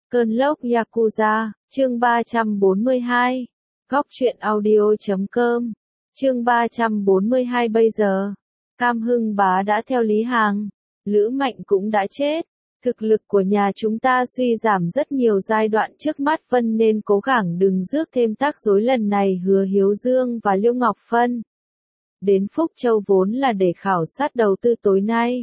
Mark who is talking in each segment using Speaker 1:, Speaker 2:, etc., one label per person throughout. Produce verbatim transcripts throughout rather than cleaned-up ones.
Speaker 1: Cơn lốc Yakuza, chương ba trăm bốn mươi hai. Góc truyện audio chấm com. Chương ba trăm bốn mươi hai bây giờ. Cam Hưng Bá đã theo Lý Hằng. Lữ Mạnh cũng đã chết. Thực lực của nhà chúng ta suy giảm rất nhiều giai đoạn trước mắt Vân nên cố gắng đừng rước thêm tác rối lần này Hứa Hiếu Dương và Liêu Ngọc Phân. Đến Phúc Châu vốn là để khảo sát đầu tư tối nay.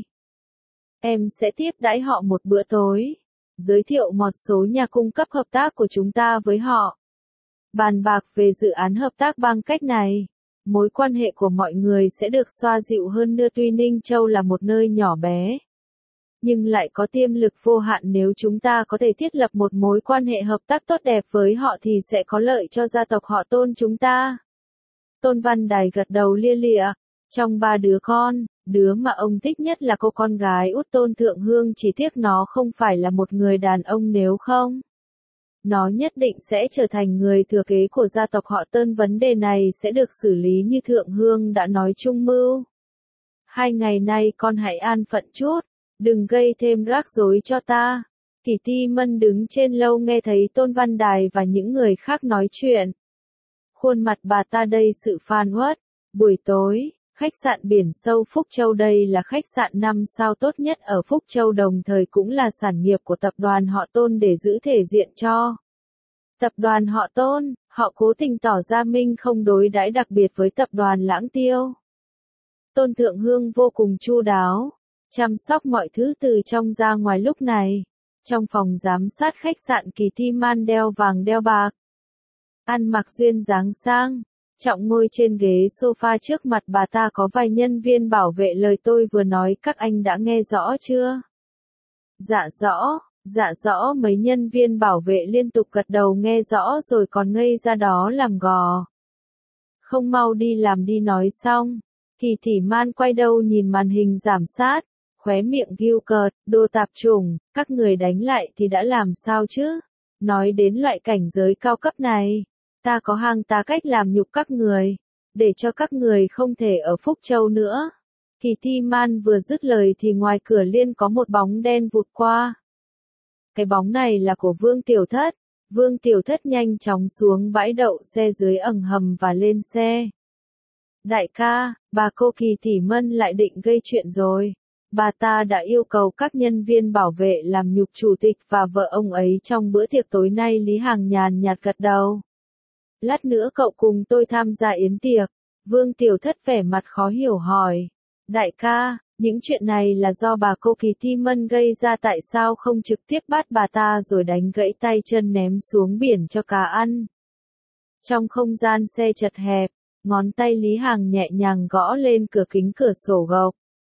Speaker 1: Em sẽ tiếp đãi họ một bữa tối. Giới thiệu một số nhà cung cấp hợp tác của chúng ta với họ. Bàn bạc về dự án hợp tác bằng cách này. Mối quan hệ của mọi người sẽ được xoa dịu hơn nữa tuy Ninh Châu là một nơi nhỏ bé. Nhưng lại có tiềm lực vô hạn nếu chúng ta có thể thiết lập một mối quan hệ hợp tác tốt đẹp với họ thì sẽ có lợi cho gia tộc họ Tôn chúng ta. Tôn Văn Đài gật đầu lia lịa. Trong ba đứa con, đứa mà ông thích nhất là cô con gái út Tôn Thượng Hương chỉ tiếc nó không phải là một người đàn ông nếu không. Nó nhất định sẽ trở thành người thừa kế của gia tộc họ Tôn vấn đề này sẽ được xử lý như Thượng Hương đã nói chung mưu. Hai ngày nay con hãy an phận chút, đừng gây thêm rắc rối cho ta. Kỳ Ti Mân đứng trên lâu nghe thấy Tôn Văn Đài và những người khác nói chuyện. Khuôn mặt bà ta đầy sự phàn uất. Buổi tối, khách sạn biển sâu Phúc Châu đây là khách sạn năm sao tốt nhất ở Phúc Châu đồng thời cũng là sản nghiệp của tập đoàn họ Tôn để giữ thể diện cho. Tập đoàn họ Tôn, họ cố tình tỏ ra minh không đối đãi đặc biệt với tập đoàn Lãng Tiêu. Tôn Thượng Hương vô cùng chu đáo, chăm sóc mọi thứ từ trong ra ngoài lúc này. Trong phòng giám sát khách sạn Kỳ Ti Man đeo vàng đeo bạc. Ăn mặc duyên dáng sang. Trọng ngồi trên ghế sofa trước mặt bà ta có vài nhân viên bảo vệ lời tôi vừa nói các anh đã nghe rõ chưa? Dạ rõ, dạ rõ mấy nhân viên bảo vệ liên tục gật đầu nghe rõ rồi còn ngây ra đó làm gò. Không mau đi làm đi nói xong. Kỳ Thị Man quay đầu nhìn màn hình giảm sát, khóe miệng giễu cợt, đồ tạp chủng, các người đánh lại thì đã làm sao chứ? Nói đến loại cảnh giới cao cấp này. Ta có hàng tá cách làm nhục các người, để cho các người không thể ở Phúc Châu nữa. Kỳ Ti Man vừa dứt lời thì ngoài cửa liên có một bóng đen vụt qua. Cái bóng này là của Vương Tiểu Thất. Vương Tiểu Thất nhanh chóng xuống bãi đậu xe dưới ầng hầm và lên xe. Đại ca, bà cô Kỳ Thị Mân lại định gây chuyện rồi. Bà ta đã yêu cầu các nhân viên bảo vệ làm nhục chủ tịch và vợ ông ấy trong bữa tiệc tối nay. Lý Hằng nhàn nhạt gật đầu. Lát nữa cậu cùng tôi tham gia yến tiệc. Vương Tiểu Thất vẻ mặt khó hiểu hỏi. Đại ca, những chuyện này là do bà cô Kỳ Ti Mân gây ra tại sao không trực tiếp bắt bà ta rồi đánh gãy tay chân ném xuống biển cho cá ăn. Trong không gian xe chật hẹp, ngón tay Lý Hằng nhẹ nhàng gõ lên cửa kính cửa sổ gộc.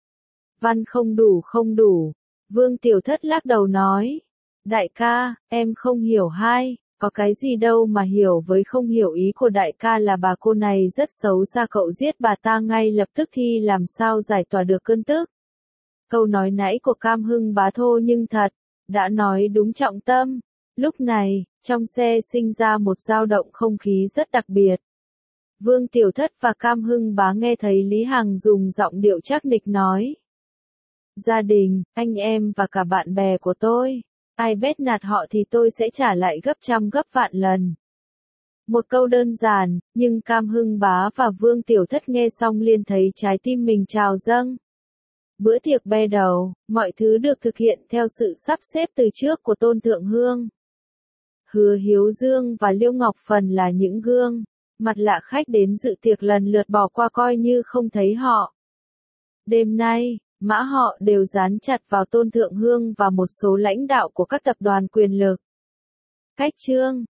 Speaker 1: Văn không đủ không đủ. Vương Tiểu Thất lắc đầu nói. Đại ca, em không hiểu hai. Có cái gì đâu mà hiểu với không hiểu ý của đại ca là bà cô này rất xấu xa cậu giết bà ta ngay lập tức thì làm sao giải tỏa được cơn tức. Câu nói nãy của Cam Hưng Bá thô nhưng thật, đã nói đúng trọng tâm. Lúc này, trong xe sinh ra một dao động không khí rất đặc biệt. Vương Tiểu Thất và Cam Hưng Bá nghe thấy Lý Hằng dùng giọng điệu chắc nịch nói. Gia đình, anh em và cả bạn bè của tôi. Ai bết nạt họ thì tôi sẽ trả lại gấp trăm gấp vạn lần. Một câu đơn giản, nhưng Cam Hưng Bá và Vương Tiểu Thất nghe xong liền thấy trái tim mình trào dâng. Bữa tiệc be đầu, mọi thứ được thực hiện theo sự sắp xếp từ trước của Tôn Thượng Hương. Hứa Hiếu Dương và Liêu Ngọc Phần là những gương mặt lạ khách đến dự tiệc lần lượt bỏ qua coi như không thấy họ. Đêm nay, mã họ đều dán chặt vào Tôn Thượng Hương và một số lãnh đạo của các tập đoàn quyền lực. Cách chương